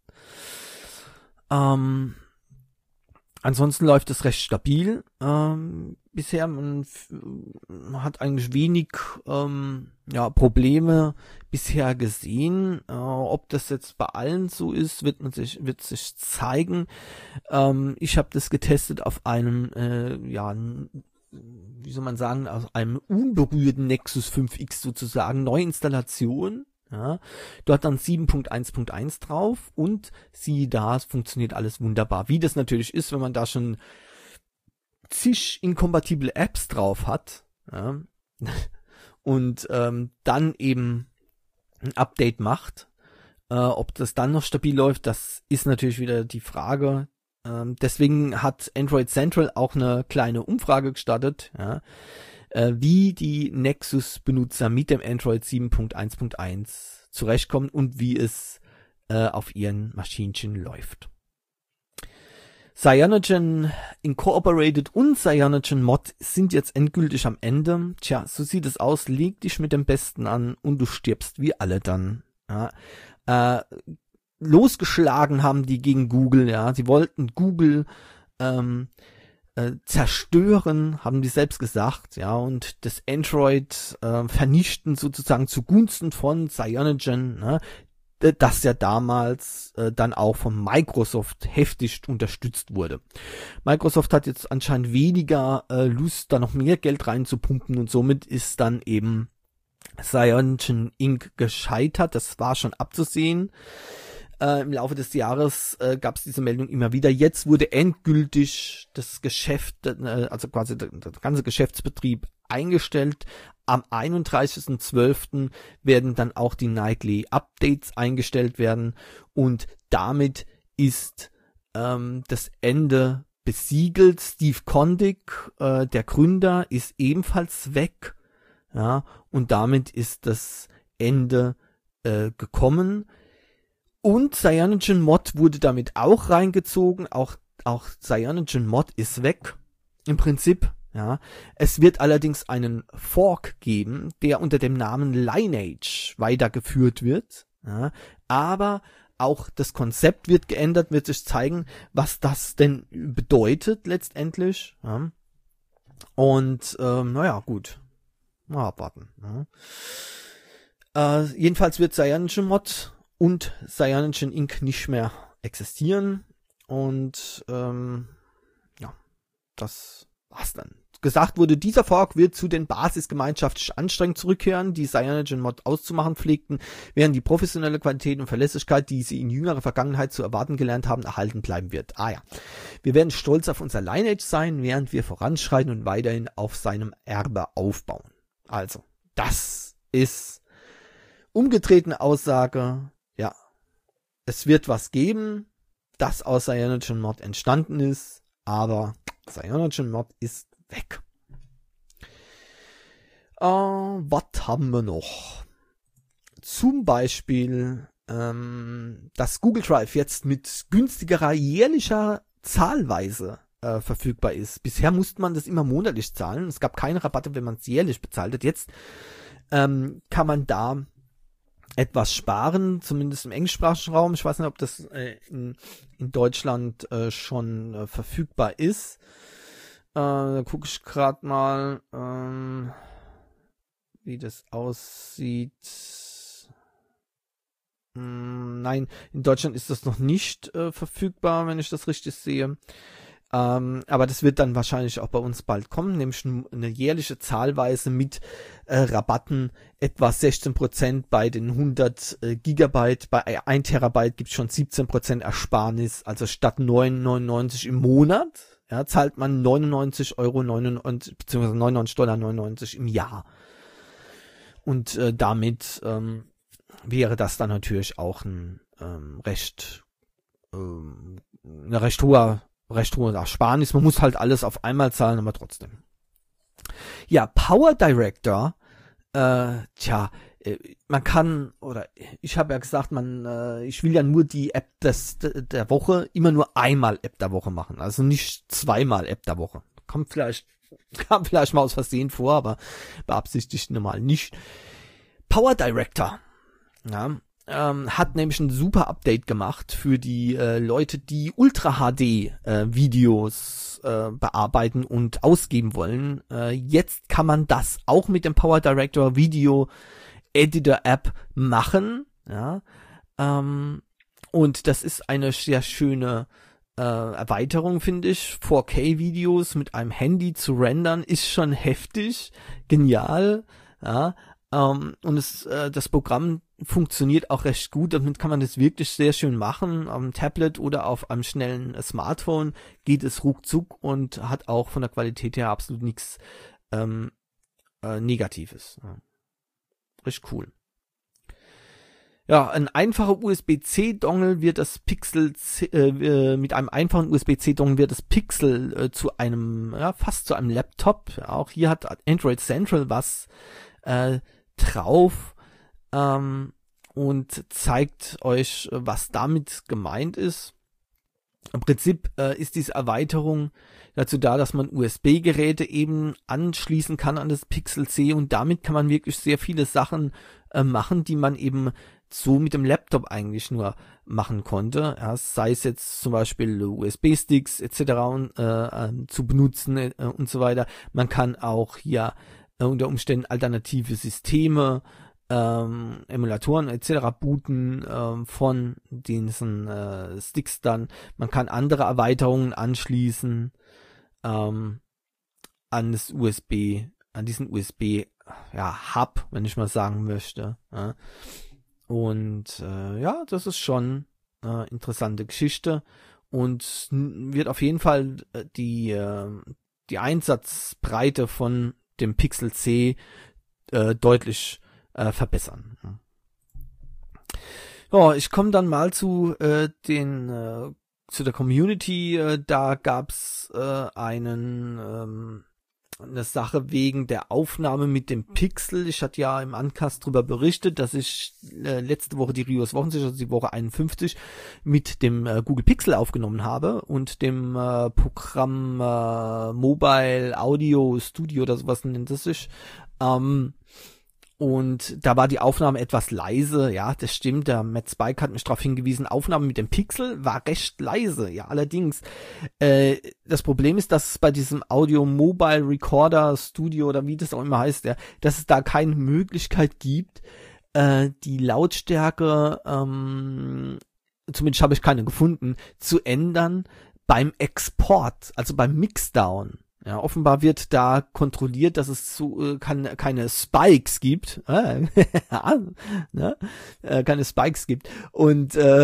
Ähm, Ansonsten läuft es recht stabil. Ähm, bisher man, man hat eigentlich wenig ähm, ja, Probleme bisher gesehen. Äh, ob das jetzt bei allen so ist, wird man sich wird sich zeigen. Ähm, ich habe das getestet auf einem äh, ja wie soll man sagen, auf einem unberührten Nexus fünf X sozusagen, Neuinstallation. Ja, dort dann sieben Punkt eins Punkt eins drauf und siehe da, es funktioniert alles wunderbar. Wie das natürlich ist, wenn man da schon zig inkompatible Apps drauf hat, ja, und ähm, dann eben ein Update macht. Äh, ob das dann noch stabil läuft, das ist natürlich wieder die Frage. Ähm, deswegen hat Android Central auch eine kleine Umfrage gestartet, ja, äh, wie die Nexus-Benutzer mit dem Android sieben Punkt eins Punkt eins zurechtkommen und wie es äh, auf ihren Maschinchen läuft. Cyanogen Incorporated und Cyanogen Mod sind jetzt endgültig am Ende. Tja, so sieht es aus. Leg dich mit dem Besten an und du stirbst wie alle dann. Ja. Äh, losgeschlagen haben die gegen Google. Ja, sie wollten Google ähm, äh, zerstören, haben die selbst gesagt. Ja, und das Android äh, vernichten sozusagen zugunsten von Cyanogen. Ne? Das ja damals äh, dann auch von Microsoft heftig unterstützt wurde. Microsoft hat jetzt anscheinend weniger äh, Lust, da noch mehr Geld reinzupumpen und somit ist dann eben Cyanogen Incorporated gescheitert. Das war schon abzusehen. Äh, Im Laufe des Jahres äh, gab es diese Meldung immer wieder. Jetzt wurde endgültig das Geschäft, äh, also quasi der, der ganze Geschäftsbetrieb eingestellt. Am einunddreißigsten zwölften werden dann auch die Nightly Updates eingestellt werden und damit ist ähm, das Ende besiegelt. Steve Kondik, äh, der Gründer, ist ebenfalls weg, ja, und damit ist das Ende äh, gekommen. Und Cyanogen Mod wurde damit auch reingezogen. Auch auch Cyanogen Mod ist weg im Prinzip. Ja, es wird allerdings einen Fork geben, der unter dem Namen Lineage weitergeführt wird. Ja, aber auch das Konzept wird geändert, wird sich zeigen, was das denn bedeutet letztendlich. Ja. Und ähm, naja, gut. Mal abwarten. Ja. Äh, jedenfalls wird Cyanogen Mod und Cyanogen Incorporated nicht mehr existieren. Und ähm, ja, das war's dann. Gesagt wurde, dieser Fork wird zu den basisgemeinschaftlich anstrengend zurückkehren, die Cyanogen Mod auszumachen pflegten, während die professionelle Qualität und Verlässlichkeit, die sie in jüngerer Vergangenheit zu erwarten gelernt haben, erhalten bleiben wird. Ah ja, wir werden stolz auf unser Lineage sein, während wir voranschreiten und weiterhin auf seinem Erbe aufbauen. Also, das ist umgetretene Aussage. Ja, es wird was geben, das aus Cyanogen Mod entstanden ist, aber Cyanogen Mod ist weg. Äh, was haben wir noch? Zum Beispiel, ähm, dass Google Drive jetzt mit günstigerer jährlicher Zahlweise äh, verfügbar ist. Bisher musste man das immer monatlich zahlen. Es gab keine Rabatte, wenn man es jährlich bezahlt hat. Jetzt ähm, kann man da etwas sparen, zumindest im englischsprachigen Raum. Ich weiß nicht, ob das äh, in, in Deutschland äh, schon äh, verfügbar ist. Äh, da gucke ich gerade mal, ähm, wie das aussieht. Hm, nein, in Deutschland ist das noch nicht äh, verfügbar, wenn ich das richtig sehe. Ähm, aber das wird dann wahrscheinlich auch bei uns bald kommen, nämlich eine jährliche Zahlweise mit äh, Rabatten, etwa sechzehn Prozent bei den hundert äh, Gigabyte, bei ein Terabyte gibt es schon siebzehn Prozent Ersparnis, also statt neun neunundneunzig im Monat, ja, zahlt man neunundneunzig Euro neunundneunzig beziehungsweise neunundneunzig Dollar neunundneunzig im Jahr. Und äh, damit ähm, wäre das dann natürlich auch ein ähm, recht ähm, eine recht hoher recht hohe Ersparnis. Man muss halt alles auf einmal zahlen, aber trotzdem. Ja, Power Director, äh, tja, äh, man kann, oder ich habe ja gesagt, man, äh, ich will ja nur die App des, der Woche, immer nur einmal App der Woche machen, also nicht zweimal App der Woche. Kommt vielleicht, kam vielleicht mal aus Versehen vor, aber beabsichtigt normal nicht. Power Director, ja, Ähm, hat nämlich ein super Update gemacht für die äh, Leute, die Ultra H D äh, Videos äh, bearbeiten und ausgeben wollen. Äh, jetzt kann man das auch mit dem Power Director Video Editor App machen. Ja, ähm, und das ist eine sehr schöne äh, Erweiterung, finde ich. vier K Videos mit einem Handy zu rendern ist schon heftig, genial. Ja, ähm, und es, äh, das Programm funktioniert auch recht gut, damit kann man das wirklich sehr schön machen. Am Tablet oder auf einem schnellen Smartphone geht es ruckzuck und hat auch von der Qualität her absolut nichts ähm, äh, Negatives. recht cool. Ja, ein einfacher U S B-C-Dongle wird das Pixel C, äh, mit einem einfachen U S B-C-Dongle wird das Pixel äh, zu einem, ja, fast zu einem Laptop. Ja, auch hier hat Android Central was äh, drauf ähm, und zeigt euch, was damit gemeint ist. Im Prinzip äh, ist diese Erweiterung dazu da, dass man U S B-Geräte eben anschließen kann an das Pixel C und damit kann man wirklich sehr viele Sachen äh, machen, die man eben so mit dem Laptop eigentlich nur machen konnte. Ja, sei es jetzt zum Beispiel U S B-Sticks et cetera und, äh, äh, zu benutzen äh, und so weiter. Man kann auch hier äh, unter Umständen alternative Systeme, ähm, Emulatoren et cetera booten ähm, von diesen äh, Sticks dann. Man kann andere Erweiterungen anschließen ähm, an das U S B, an diesen U S B ja, Hub, wenn ich mal sagen möchte. Ja. Und äh, ja, das ist schon äh, interessante Geschichte und wird auf jeden Fall die äh, die Einsatzbreite von dem Pixel C äh, deutlich äh, verbessern. Ja, ich komme dann mal zu äh, den äh, zu der Community. Äh, da gab's äh, einen ähm, eine Sache wegen der Aufnahme mit dem Pixel. Ich hatte ja im Uncast drüber berichtet, dass ich äh, letzte Woche die Rios Wochensicht, also die Woche einundfünfzig, mit dem äh, Google Pixel aufgenommen habe und dem äh, Programm äh, Mobile Audio Studio oder sowas nennt es sich. Ähm, Und da war die Aufnahme etwas leise, ja, das stimmt, der Matt Spike hat mich darauf hingewiesen, Aufnahme mit dem Pixel war recht leise, ja, allerdings, äh, das Problem ist, dass es bei diesem Audio Mobile Recorder Studio oder wie das auch immer heißt, ja, dass es da keine Möglichkeit gibt, äh, die Lautstärke, ähm, zumindest habe ich keine gefunden, zu ändern beim Export, also beim Mixdown. Ja, offenbar wird da kontrolliert, dass es so, äh, kann, keine Spikes gibt, äh, ne? äh, keine Spikes gibt und äh,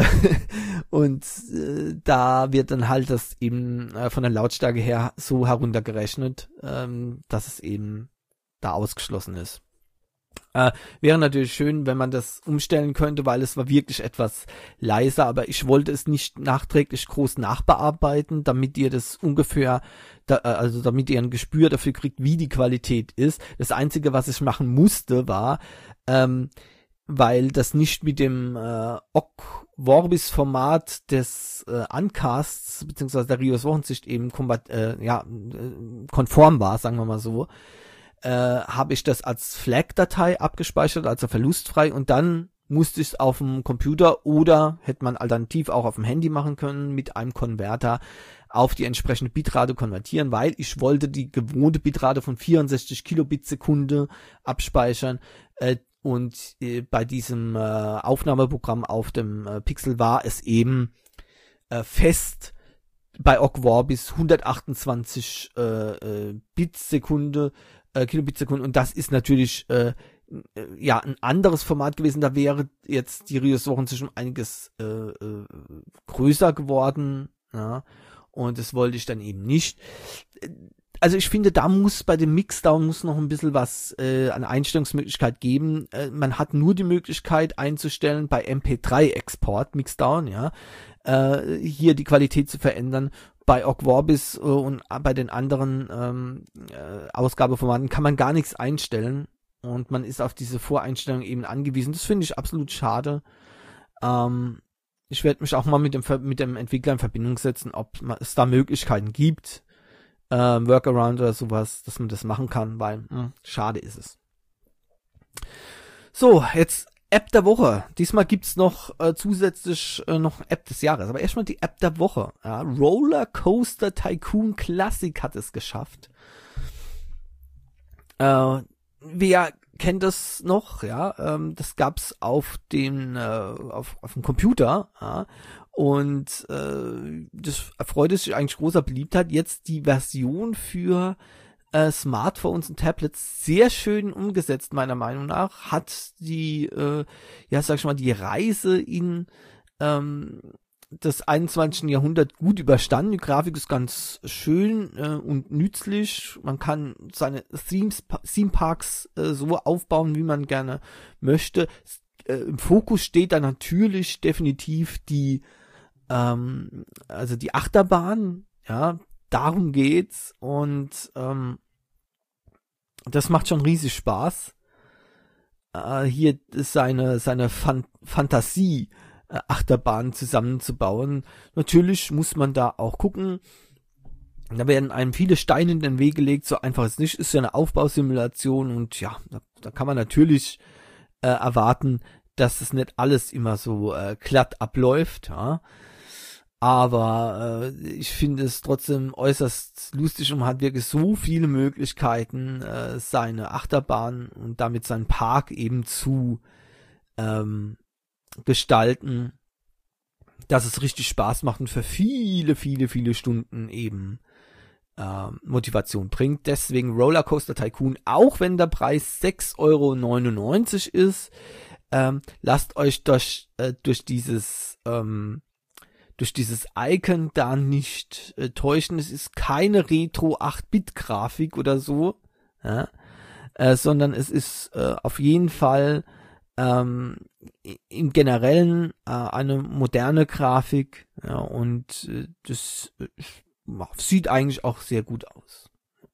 und äh, da wird dann halt das eben äh, von der Lautstärke her so heruntergerechnet, ähm, dass es eben da ausgeschlossen ist. Äh, wäre natürlich schön, wenn man das umstellen könnte, weil es war wirklich etwas leiser, aber ich wollte es nicht nachträglich groß nachbearbeiten, damit ihr das ungefähr, da, also damit ihr ein Gespür dafür kriegt, wie die Qualität ist. Das Einzige, was ich machen musste, war, ähm, weil das nicht mit dem äh, Ogg Vorbis Format des äh, Uncasts beziehungsweise der Rios Wochensicht eben kombat, äh, ja, äh, konform war, sagen wir mal so, Äh, habe ich das als Flag-Datei abgespeichert, also verlustfrei, und dann musste ich es auf dem Computer oder hätte man alternativ auch auf dem Handy machen können, mit einem Konverter auf die entsprechende Bitrate konvertieren, weil ich wollte die gewohnte Bitrate von vierundsechzig Kilobit Sekunde abspeichern äh, und äh, bei diesem äh, Aufnahmeprogramm auf dem äh, Pixel war es eben äh, fest bei Ogg Vorbis hundertachtundzwanzig äh, äh, Bit Sekunde Kilobit Sekunde, und das ist natürlich äh, ja ein anderes Format gewesen. Da wäre jetzt die Rios Wochensicht um einiges äh, äh, größer geworden, ja, und das wollte ich dann eben nicht. Also ich finde, da muss bei dem Mixdown muss noch ein bisschen was äh, an Einstellungsmöglichkeit geben. Äh, man hat nur die Möglichkeit einzustellen bei M P drei Export Mixdown, ja, äh, hier die Qualität zu verändern. Bei Ogg Vorbis äh, und bei den anderen ähm, äh, Ausgabeformaten kann man gar nichts einstellen und man ist auf diese Voreinstellung eben angewiesen. Das finde ich absolut schade. Ähm, ich werde mich auch mal mit dem mit dem Entwickler in Verbindung setzen, ob es da Möglichkeiten gibt, äh, Workaround oder sowas, dass man das machen kann, weil mh, schade ist es. So, jetzt App der Woche. Diesmal gibt's noch äh, zusätzlich äh, noch App des Jahres. Aber erstmal die App der Woche. Ja, Roller Coaster Tycoon Classic hat es geschafft. Äh, wer kennt das noch? Ja, ähm, das gab's auf den äh, auf, auf dem Computer. Ja, und äh, das erfreut sich eigentlich großer Beliebtheit. Jetzt die Version für Äh, Smartphones und Tablets sehr schön umgesetzt, meiner Meinung nach, hat die, äh, ja, sag ich mal, die Reise in ähm, das einundzwanzigsten Jahrhundert gut überstanden. Die Grafik ist ganz schön äh, und nützlich. Man kann seine Themes, Theme Parks äh, so aufbauen, wie man gerne möchte. Äh, Im Fokus steht da natürlich definitiv die, ähm, also die Achterbahn. Ja, darum geht's und ähm, das macht schon riesig Spaß. Äh, hier ist seine seine Fan- Fantasie. Achterbahn zusammenzubauen. Natürlich muss man da auch gucken. Da werden einem viele Steine in den Weg gelegt. So einfach ist nicht. Ist ja eine Aufbausimulation und ja, da, da kann man natürlich äh, erwarten, dass es nicht alles immer so äh, glatt abläuft. Ja. Aber äh, ich finde es trotzdem äußerst lustig und man hat wirklich so viele Möglichkeiten, äh, seine Achterbahn und damit seinen Park eben zu ähm, gestalten, dass es richtig Spaß macht und für viele, viele, viele Stunden eben äh, Motivation bringt. Deswegen Rollercoaster Tycoon, auch wenn der Preis sechs Euro neunundneunzig ist, ähm, lasst euch durch, äh, durch dieses ähm, durch dieses Icon da nicht äh, täuschen. Es ist keine Retro acht Bit Grafik oder so, ja, äh, sondern es ist äh, auf jeden Fall Ähm, im Generellen äh, eine moderne Grafik, ja, und äh, das äh, sieht eigentlich auch sehr gut aus.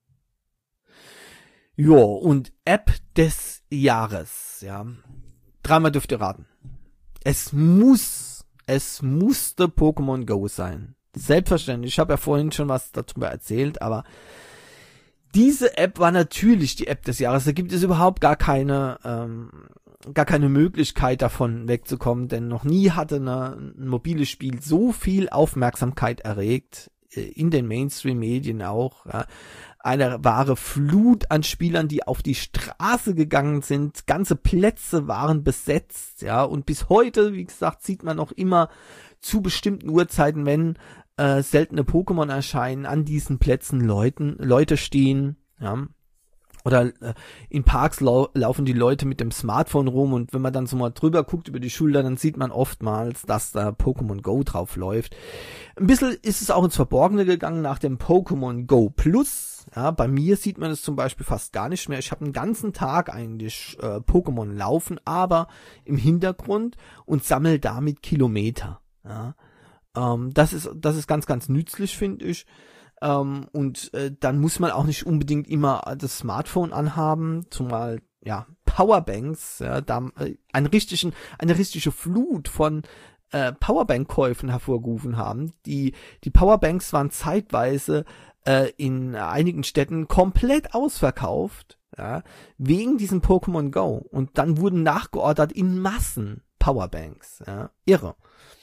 Ja, und App des Jahres, ja. Dreimal dürft ihr raten. Es muss, es musste Pokémon Go sein. Selbstverständlich, ich habe ja vorhin schon was darüber erzählt, aber diese App war natürlich die App des Jahres. Da gibt es überhaupt gar keine ähm, gar keine Möglichkeit davon wegzukommen, denn noch nie hatte eine, ein mobiles Spiel so viel Aufmerksamkeit erregt, äh, in den Mainstream-Medien auch. Ja. Eine wahre Flut an Spielern, die auf die Straße gegangen sind. Ganze Plätze waren besetzt, ja, und bis heute, wie gesagt, sieht man noch immer zu bestimmten Uhrzeiten, wenn äh, seltene Pokémon erscheinen, an diesen Plätzen Leuten, Leute stehen, ja. Oder äh, in Parks lau- laufen die Leute mit dem Smartphone rum und wenn man dann so mal drüber guckt über die Schulter, dann sieht man oftmals, dass da Pokémon Go drauf läuft. Ein bisschen ist es auch ins Verborgene gegangen nach dem Pokémon Go Plus. Ja, bei mir sieht man es zum Beispiel fast gar nicht mehr. Ich habe einen ganzen Tag eigentlich äh, Pokémon laufen, aber im Hintergrund und sammle damit Kilometer. Ja, ähm, das ist das ist ganz, ganz nützlich, finde ich. Um, und äh, dann muss man auch nicht unbedingt immer das Smartphone anhaben, zumal ja Powerbanks, ja, da äh, einen richtigen, eine richtige Flut von äh, Powerbank-Käufen hervorgerufen haben. Die die Powerbanks waren zeitweise äh, in einigen Städten komplett ausverkauft, ja, wegen diesem Pokémon Go. Und dann wurden nachgeordert in Massen Powerbanks, ja, irre.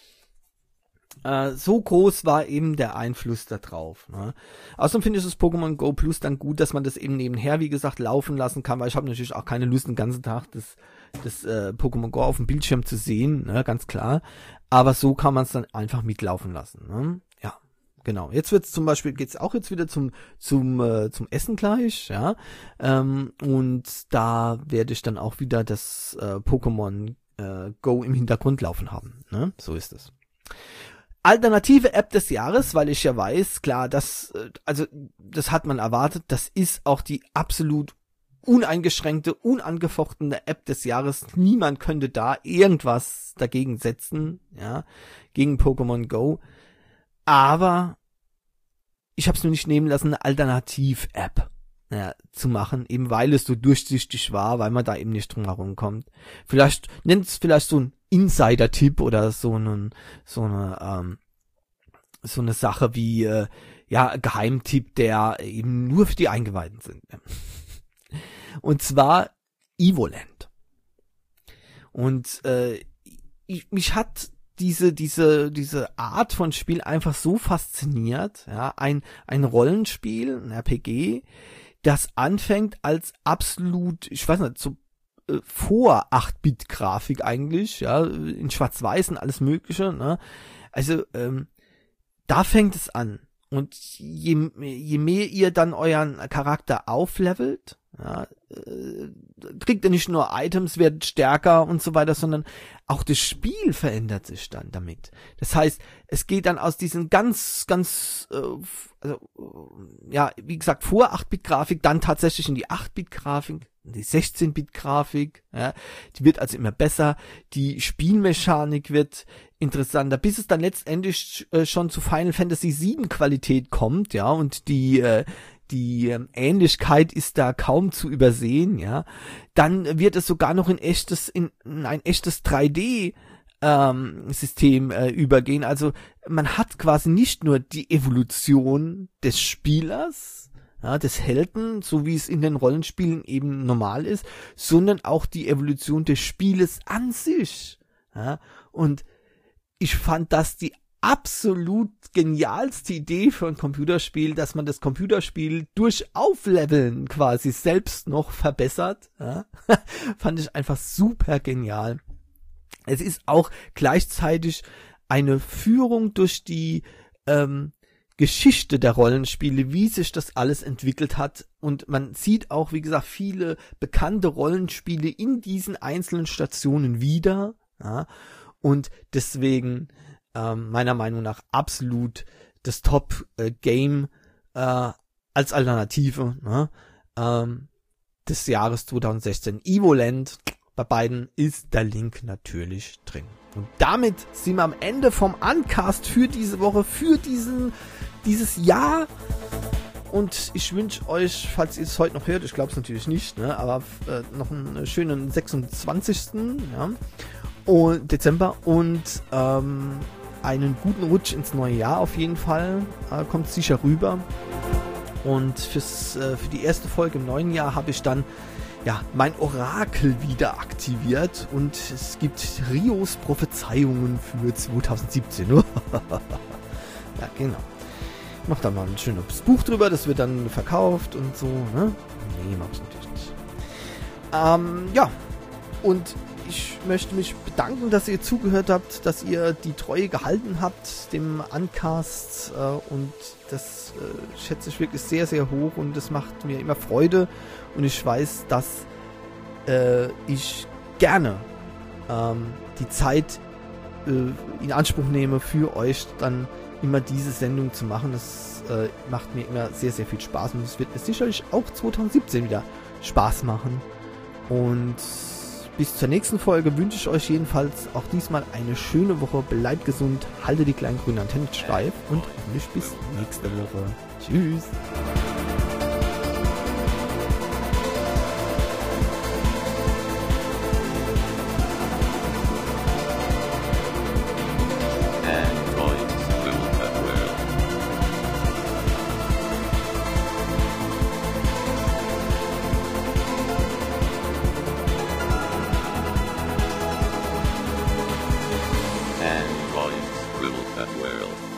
So groß war eben der Einfluss da drauf. Ne? Außerdem finde ich das Pokémon Go Plus dann gut, dass man das eben nebenher, wie gesagt, laufen lassen kann, weil ich habe natürlich auch keine Lust, den ganzen Tag das, das äh, Pokémon Go auf dem Bildschirm zu sehen, ne? Ganz klar. Aber so kann man es dann einfach mitlaufen lassen. Ne? Ja, genau. Jetzt wird's zum Beispiel, geht's auch jetzt wieder zum zum äh, zum Essen gleich, ja. Ähm, und da werde ich dann auch wieder das äh, Pokémon äh, Go im Hintergrund laufen haben. Ne? So ist es. Alternative App des Jahres, weil ich ja weiß, klar, das, also, das hat man erwartet, das ist auch die absolut uneingeschränkte, unangefochtene App des Jahres. Niemand könnte da irgendwas dagegen setzen, ja, gegen Pokémon Go. Aber ich habe es mir nicht nehmen lassen, eine Alternativ-App ja, zu machen, eben weil es so durchsichtig war, weil man da eben nicht drum herum kommt. Vielleicht nennt es vielleicht so ein Insider-Tipp oder so einen, so eine, ähm, so eine Sache wie, äh, ja, Geheimtipp, der eben nur für die Eingeweihten sind. Und zwar Evoland. Und äh, ich, mich hat diese diese diese Art von Spiel einfach so fasziniert, ja, ein ein Rollenspiel, ein R P G, das anfängt als absolut, ich weiß nicht, so äh, vor acht Bit Grafik eigentlich, ja, in Schwarz-Weiß und alles Mögliche, ne? Also ähm, da fängt es an. Und je, je mehr ihr dann euren Charakter auflevelt, ja, äh, kriegt ihr nicht nur Items, werdet stärker und so weiter, sondern auch das Spiel verändert sich dann damit. Das heißt, es geht dann aus diesen ganz, ganz, äh, also, ja, wie gesagt, vor acht Bit Grafik, dann tatsächlich in die acht Bit Grafik, in die sechzehn Bit Grafik, ja, die wird also immer besser, die Spielmechanik wird interessanter, bis es dann letztendlich äh, schon zu Final Fantasy sieben Qualität kommt, ja, und die, äh, die ähm, Ähnlichkeit ist da kaum zu übersehen, ja. Dann wird es sogar noch in echtes, in, in ein echtes drei D ähm, System äh, übergehen. Also man hat quasi nicht nur die Evolution des Spielers, ja, des Helden, so wie es in den Rollenspielen eben normal ist, sondern auch die Evolution des Spieles an sich. Ja. Und ich fand das die absolut genialste Idee für ein Computerspiel, dass man das Computerspiel durch Aufleveln quasi selbst noch verbessert. Ja? Fand ich einfach super genial. Es ist auch gleichzeitig eine Führung durch die ähm, Geschichte der Rollenspiele, wie sich das alles entwickelt hat. Und man sieht auch, wie gesagt, viele bekannte Rollenspiele in diesen einzelnen Stationen wieder. Ja? Und deswegen Ähm, meiner Meinung nach absolut das Top-Game äh, äh, als Alternative, ne? ähm, des Jahres zwanzig sechzehn. Evoland, bei beiden ist der Link natürlich drin. Und damit sind wir am Ende vom Uncast für diese Woche, für diesen dieses Jahr. Und ich wünsche euch, falls ihr es heute noch hört, ich glaube es natürlich nicht, ne? aber äh, noch einen schönen sechsundzwanzigsten Ja? Und Dezember und ähm, einen guten Rutsch ins neue Jahr auf jeden Fall. Äh, kommt sicher rüber. Und fürs, äh, für die erste Folge im neuen Jahr habe ich dann ja mein Orakel wieder aktiviert und es gibt Rios Prophezeiungen für zwanzig siebzehn Ja, genau. Ich mach da mal ein schönes Buch drüber, das wird dann verkauft und so, ne? Nee, mach ich natürlich nicht. Ähm, ja. Und ich möchte mich bedanken, dass ihr zugehört habt, dass ihr die Treue gehalten habt, dem Uncast, äh, und das äh, schätze ich wirklich sehr, sehr hoch und das macht mir immer Freude und ich weiß, dass äh, ich gerne ähm, die Zeit äh, in Anspruch nehme, für euch dann immer diese Sendung zu machen. Das äh, macht mir immer sehr, sehr viel Spaß und es wird mir sicherlich auch zwanzig siebzehn wieder Spaß machen. Und bis zur nächsten Folge wünsche ich euch jedenfalls auch diesmal eine schöne Woche. Bleibt gesund, haltet die kleinen grünen Antennen steif und hoffentlich bis nächste Woche. Tschüss. Rule that world.